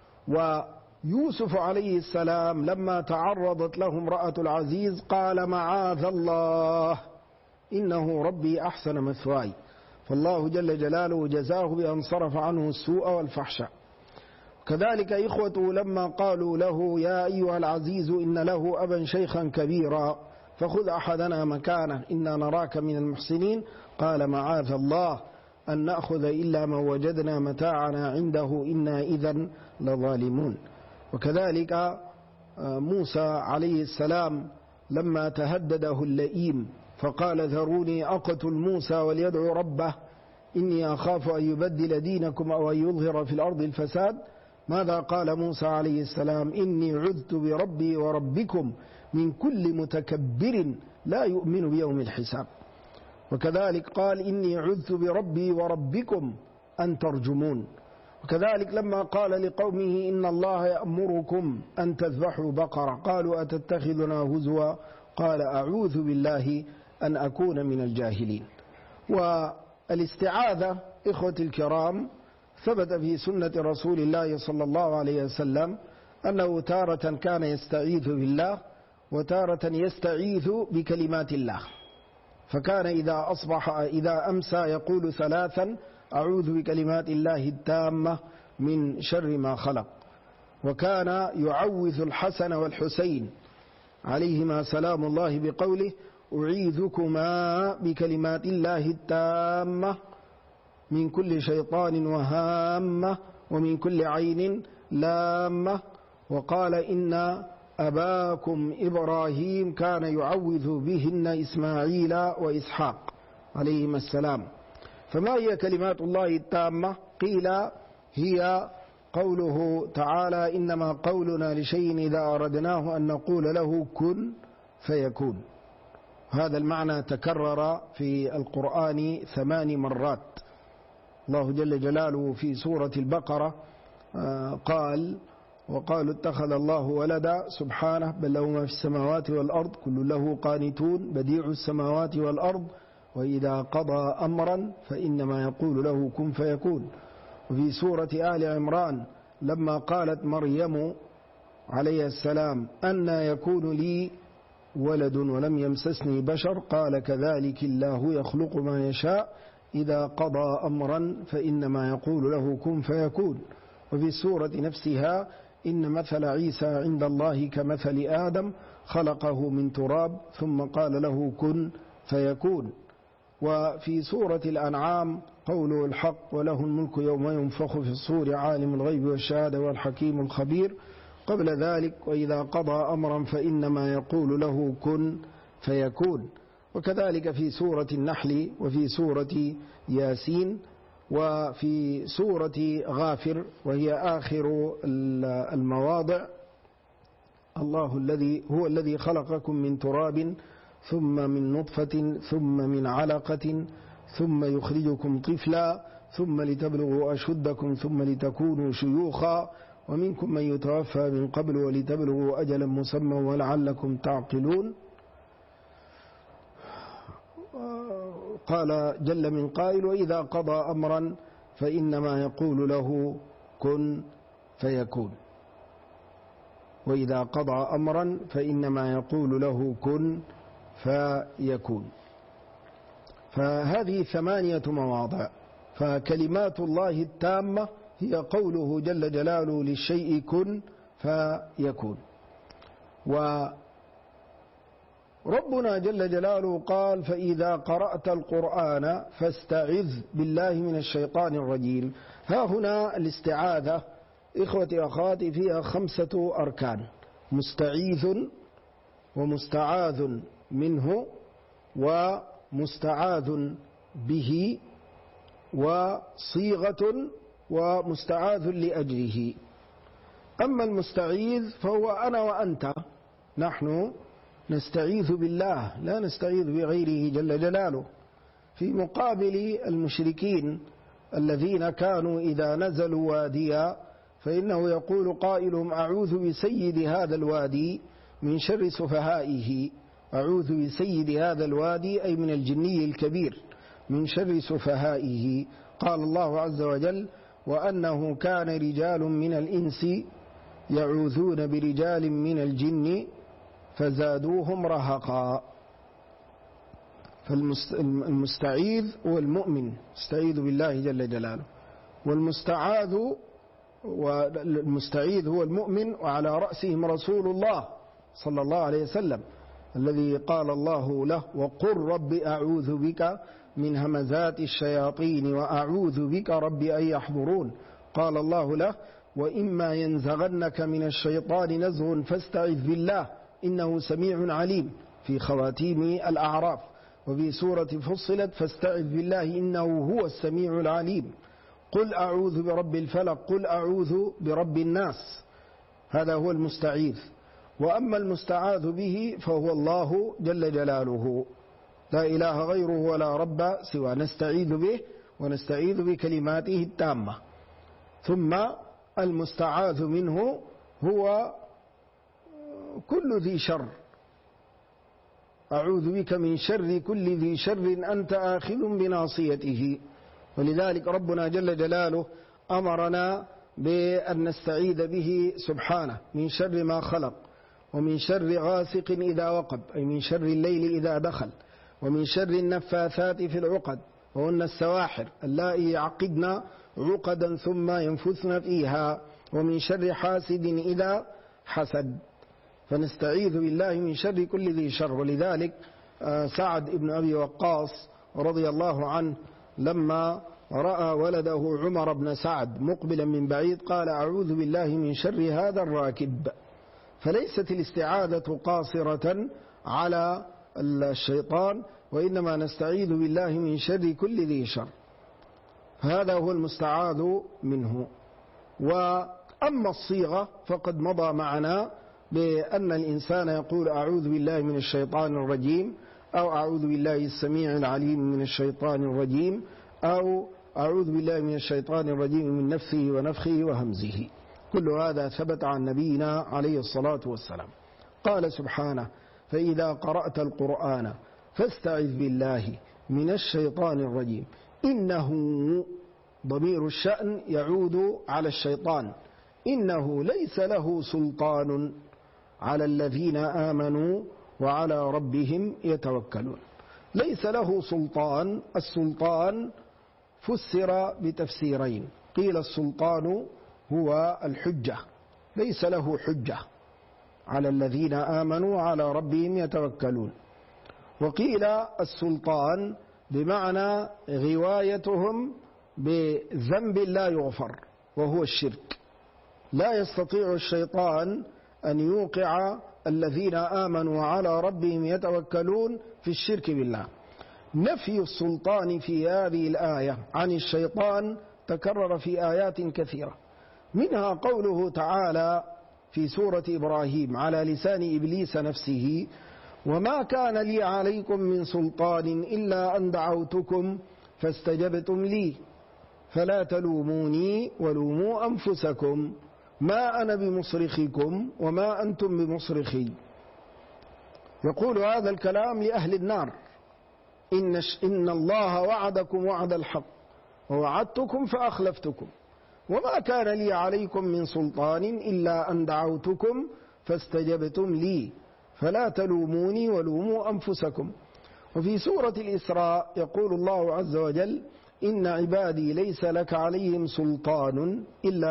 ويوسف عليه السلام لما تعرضت له امرأة العزيز قال: معاذ الله إنه ربي أحسن مثواي. فالله جل جلاله جزاه بأن صرف عنه السوء والفحشاء. كذلك إخوته لما قالوا له: يا أيها العزيز إن له أبا شيخا كبيرا فخذ أحدنا مكانه إنا نراك من المحسنين، قال: معاذ الله أن نأخذ إلا من وجدنا متاعنا عنده إنا إذا لظالمون. وكذلك موسى عليه السلام لما تهدده اللئيم فقال: ذروني أقتل موسى وليدعو ربه إني أخاف أن يبدل دينكم أو أن يظهر في الأرض الفساد. ماذا قال موسى عليه السلام؟ إني عذت بربي وربكم من كل متكبر لا يؤمن بيوم الحساب. وكذلك قال: إني عذت بربي وربكم أن ترجمون. وكذلك لما قال لقومه: إن الله يأمركم أن تذبحوا بقرة، قالوا أتتخذنا هزوا، قال: أعوذ بالله أن أكون من الجاهلين. والاستعاذة إخوتي الكرام ثبت في سنة رسول الله صلى الله عليه وسلم أنه تارة كان يستعيذ بالله وتارة يستعيذ بكلمات الله. فكان إذا أمسى يقول ثلاثا: أعوذ بكلمات الله التامة من شر ما خلق. وكان يعوذ الحسن والحسين عليهما سلام الله بقوله: أعيذكما بكلمات الله التامة من كل شيطان وهامة ومن كل عين لامة. وقال: إن أباكم إبراهيم كان يعوذ بهن إسماعيل وإسحاق عليهما السلام. فما هي كلمات الله التامة؟ قيل هي قوله تعالى: إنما قولنا لشيء إذا أردناه أن نقول له كن فيكون. هذا المعنى تكرر في القرآن 8 مرات. الله جل جلاله في سورة البقرة قال: وقالوا اتخذ الله ولدا سبحانه بل له ما في السماوات والأرض كل له قانتون بديع السماوات والأرض وإذا قضى أمرا فإنما يقول له كن فيكون. وفي سورة آل عمران لما قالت مريم عليه السلام: أنى يكون لي ولد ولم يمسسني بشر، قال: كذلك الله يخلق ما يشاء إذا قضى أمرا فإنما يقول له كن فيكون. وفي السورة نفسها: إن مثل عيسى عند الله كمثل آدم خلقه من تراب ثم قال له كن فيكون. وفي سورة الأنعام قوله الحق وله الملك يوم ينفخ في الصور عالم الغيب والشهادة والحكيم الخبير. قبل ذلك وإذا قضى أمرا فإنما يقول له كن فيكون. وكذلك في سورة النحل وفي سورة ياسين وفي سورة غافر وهي آخر المواضع. الله هو الذي خلقكم من تراب ثم من نطفة ثم من علقة ثم يخرجكم طفلا ثم لتبلغوا أشدكم ثم لتكونوا شيوخا ومنكم من يتوفى من قبل ولتبلغوا أجلا مسمى ولعلكم تعقلون. قال جل من قائل وإذا قضى أمرا فإنما يقول له كن فيكون. وإذا قضى أمرا فإنما يقول له كن فيكون. فهذه 8 مواضع. فكلمات الله التامة هي قوله جل جلاله للشيء كن فيكون. وربنا جل جلاله قال فإذا قرأت القرآن فاستعذ بالله من الشيطان الرجيم. ها هنا الاستعاذة إخوتي أخواتي فيها 5 أركان: مستعيذ ومستعاذ منه ومستعاذ به وصيغة ومستعاذ لأجله. أما المستعيذ فهو أنا وأنت، نحن نستعيذ بالله لا نستعيذ بغيره جل جلاله، في مقابل المشركين الذين كانوا إذا نزلوا واديا فإنه يقول قائلهم أعوذ بسيد هذا الوادي من شر سفهائه. أعوذ بسيد هذا الوادي أي من الجني الكبير من شر سفهائه. قال الله عز وجل وأنه كان رجال من الإنس يعوذون برجال من الجن فزادوهم رهقا. فالمستعيذ هو المؤمن استعيذ بالله جل جلاله، والمستعيذ هو المؤمن وعلى رأسهم رسول الله صلى الله عليه وسلم الذي قال الله له وقل رب أعوذ بك من همزات الشياطين وأعوذ بك رب أن يحضرون. قال الله له وإما ينزغنك من الشيطان نزغ فاستعذ بالله إنه سميع عليم في خواتيم الأعراف. وفي سورة فصلت فاستعذ بالله إنه هو السميع العليم. قل أعوذ برب الفلق قل أعوذ برب الناس. هذا هو المستعيذ. وأما المستعاذ به فهو الله جل جلاله لا إله غيره ولا رب سوى، نستعيذ به ونستعيذ بكلماته التامة. ثم المستعاذ منه هو كل ذي شر، أعوذ بك من شر كل ذي شر أنت آخذ بناصيته. ولذلك ربنا جل جلاله أمرنا بأن نستعيذ به سبحانه من شر ما خلق، ومن شر غاسق إذا وقب أي من شر الليل إذا دخل، ومن شر النفاثات في العقد وهن السواحر اللائي يعقدن عقدا ثم ينفثن فيها، ومن شر حاسد إذا حسد. فنستعيذ بالله من شر كل ذي شر. ولذلك سعد بن أبي وقاص رضي الله عنه لما رأى ولده عمر بن سعد مقبلا من بعيد قال أعوذ بالله من شر هذا الراكب. فليست الاستعاذة قاصرة على الشيطان، وإنما نستعيذ بالله من شر كل ذي شر. هذا هو المستعاذ منه. وأما الصيغة فقد مضى معنا بأن الإنسان يقول أعوذ بالله من الشيطان الرجيم، أو أعوذ بالله السميع العليم من الشيطان الرجيم، أو أعوذ بالله من الشيطان الرجيم من نفثه ونفخه وهمزه. كل هذا ثبت عن نبينا عليه الصلاة والسلام. قال سبحانه فإذا قرأت القرآن فاستعذ بالله من الشيطان الرجيم. إنه ضمير الشأن يعود على الشيطان، إنه ليس له سلطان على الذين آمنوا وعلى ربهم يتوكلون. ليس له سلطان. السلطان فسر بتفسيرين: قيل السلطان هو الحجة، ليس له حجة على الذين آمنوا وعلى ربهم يتوكلون. وقيل السلطان بمعنى غوايتهم بذنب لا يغفر وهو الشرك. لا يستطيع الشيطان أن يوقع الذين آمنوا على ربهم يتوكلون في الشرك بالله. نفي السلطان في هذه الآية عن الشيطان تكرر في آيات كثيرة، منها قوله تعالى في سورة إبراهيم على لسان إبليس نفسه: وما كان لي عليكم من سلطان إلا أن دعوتكم فاستجبتم لي فلا تلوموني ولوموا أنفسكم ما أنا بمصرخكم وما أنتم بمصرخي. يقول هذا الكلام لأهل النار: إن الله وعدكم وعد الحق ووعدتكم فأخلفتكم وما كان لي عليكم من سلطان إلا أن دعوتكم فاستجبتم لي فلا تلوموني ولوموا أنفسكم. وفي سورة الإسراء يقول الله عز وجل: إن عبادي ليس لك عليهم سلطان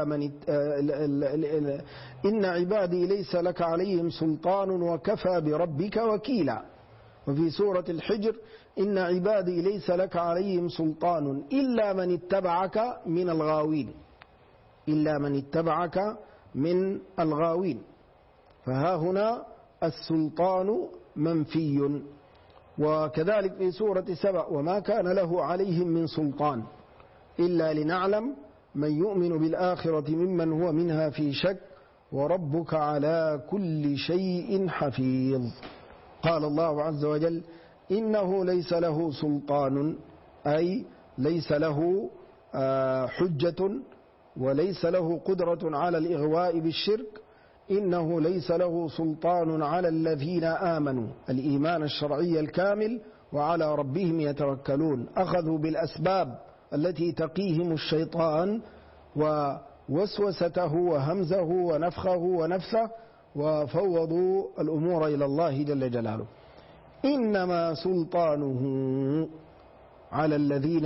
إن عبادي ليس لك عليهم سلطان وكفى بربك وكيلا. وفي سورة الحجر: إن عبادي ليس لك عليهم سلطان إلا من اتبعك من الغاوين إلا من اتبعك من الغاوين. فها هنا السلطان منفي. وكذلك في سورة سبأ: وما كان له عليهم من سلطان إلا لنعلم من يؤمن بالآخرة ممن هو منها في شك وربك على كل شيء حفيظ. قال الله عز وجل: إنه ليس له سلطان، أي ليس له حجة وليس له قدرة على الإغواء بالشرك. إنه ليس له سلطان على الذين آمنوا الإيمان الشرعي الكامل وعلى ربهم يتوكلون. أخذوا بالأسباب التي تقيهم الشيطان ووسوسته وهمزه ونفخه ونفثه وفوضوا الأمور إلى الله جل جلاله. إنما سلطانه على الذين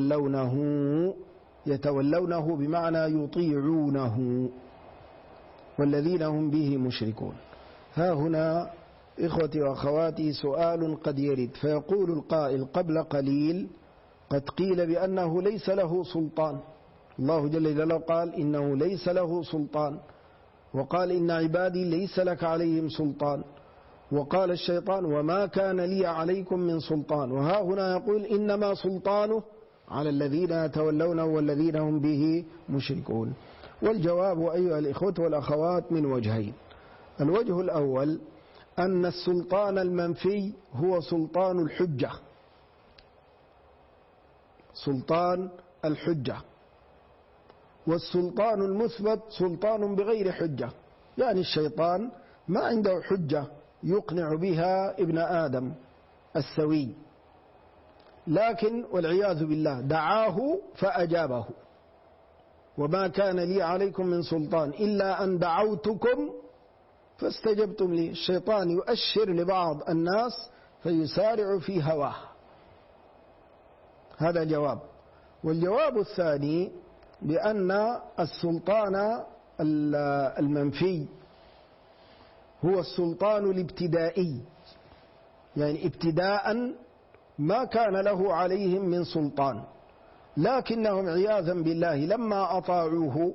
يتولونه بمعنى يطيعونه والذين هم به مشركون. ها هنا إخوتي وأخواتي سؤال قد يرد فيقول القائل: قبل قليل قد قيل بأنه ليس له سلطان. الله جل جلاله قال: إنه ليس له سلطان، وقال: إن عبادي ليس لك عليهم سلطان، وقال الشيطان: وما كان لي عليكم من سلطان. وها هنا يقول: إنما سلطانه على الذين يتولونه والذين هم به مشركون. والجواب أيها الإخوة والأخوات من وجهين. الوجه الأول أن السلطان المنفي هو سلطان الحجة، سلطان الحجة، والسلطان المثبت سلطان بغير حجة، يعني الشيطان ما عنده حجة يقنع بها ابن آدم السوي، لكن والعياذ بالله دعاه فأجابه. وما كان لي عليكم من سلطان إلا أن دعوتكم فاستجبتم لي. الشيطان يؤشر لبعض الناس فيسارع في هواه. هذا جواب. والجواب الثاني بأن السلطان المنفي هو السلطان الابتدائي، يعني ابتداء ما كان له عليهم من سلطان، لكنهم عياذا بالله لما أطاعوه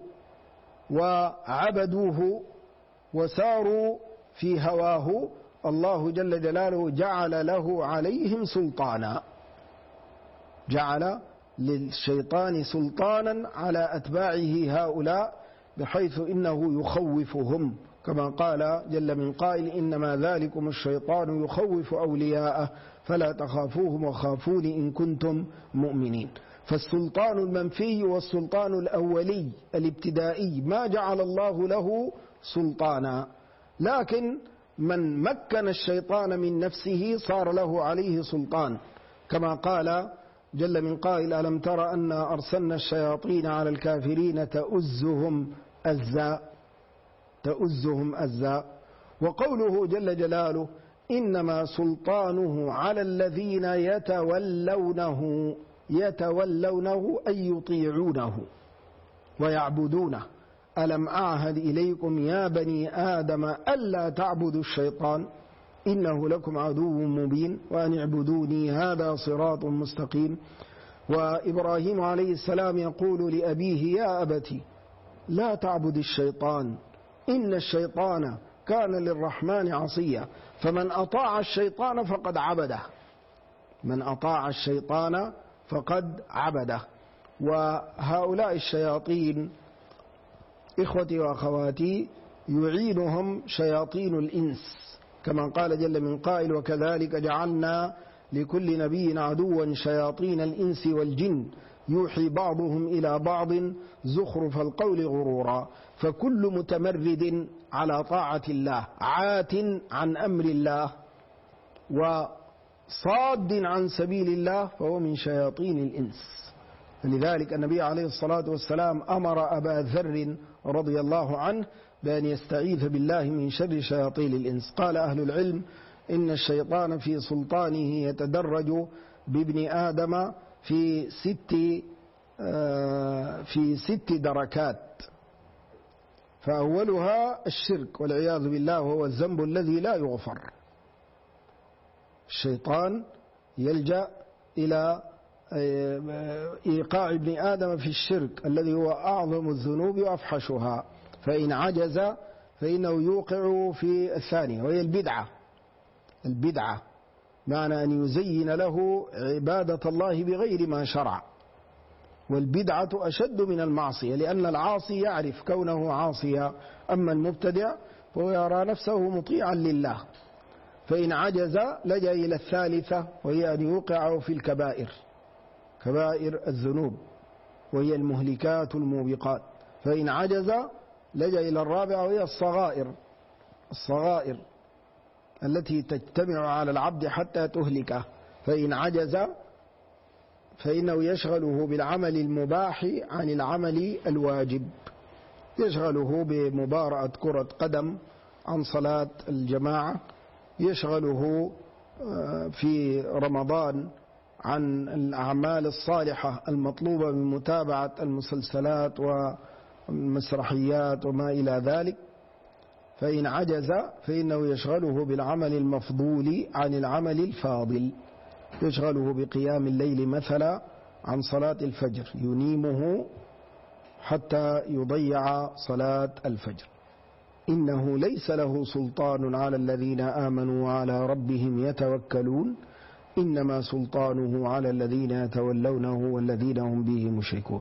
وعبدوه وساروا في هواه الله جل جلاله جعل له عليهم سلطانا، جعل للشيطان سلطانا على أتباعه هؤلاء بحيث إنه يخوفهم، كما قال جل من قائل: إنما ذلكم الشيطان يخوف أولياءه فلا تخافوهم وخافوني إن كنتم مؤمنين. فالسلطان المنفي والسلطان الأولي الابتدائي ما جعل الله له سلطانا، لكن من مكن الشيطان من نفسه صار له عليه سلطان، كما قال جل من قائل: ألم تر أنا أرسلنا الشياطين على الكافرين تؤزهم أزا. وقوله جل جلاله: إنما سلطانه على الذين يتولونه أي يطيعونه ويعبدونه. ألم أعهد إليكم يا بني آدم ألا تعبدوا الشيطان إنه لكم عدو مبين وأن اعبدوني هذا صراط مستقيم. وإبراهيم عليه السلام يقول لأبيه يا أبت لا تعبد الشيطان إن الشيطان كان للرحمن عصيا. فمن أطاع الشيطان فقد عبده، من أطاع الشيطان فقد عبده. وهؤلاء الشياطين إخوتي وأخواتي يعينهم شياطين الإنس، كما قال جل من قائل وكذلك جعلنا لكل نبي عدوا شياطين الإنس والجن يوحي بعضهم إلى بعض زخرف القول غرورا. فكل متمرد على طاعة الله عات عن أمر الله وصاد عن سبيل الله فهو من شياطين الإنس. لذلك النبي عليه الصلاة والسلام أمر أبا ذر رضي الله عنه بأن يستعيذ بالله من شر شياطين الإنس. قال أهل العلم إن الشيطان في سلطانه يتدرج بابن آدم في ست دركات، فأولها الشرك والعياذ بالله وهو الذنب الذي لا يغفر. الشيطان يلجأ إلى إيقاع ابن آدم في الشرك الذي هو أعظم الذنوب وأفحشها، فإن عجز فإنه يوقع في الثانية وهي البدعة معنى أن يزين له عبادة الله بغير ما شرع. والبدعة أشد من المعصية لأن العاصي يعرف كونه عاصيا، أما المبتدع فهو يرى نفسه مطيعا لله. فإن عجز لجأ إلى الثالثة وهي أن يوقعه في الكبائر، كبائر الذنوب وهي المهلكات الموبقات. فإن عجز لجأ إلى الرابعة وهي الصغائر التي تجتمع على العبد حتى تهلكه. فإن عجز فإنه يشغله بالعمل المباح عن العمل الواجب، يشغله بمباراة كرة قدم عن صلاة الجماعة، يشغله في رمضان عن الأعمال الصالحة المطلوبة من متابعة المسلسلات والمسرحيات وما إلى ذلك. فإن عجز فإنه يشغله بالعمل المفضول عن العمل الفاضل، يشغله بقيام الليل مثلا عن صلاة الفجر، ينيمه حتى يضيع صلاة الفجر. إنه ليس له سلطان على الذين آمنوا وعلى ربهم يتوكلون إنما سلطانه على الذين يتولونه والذين هم به مشركون.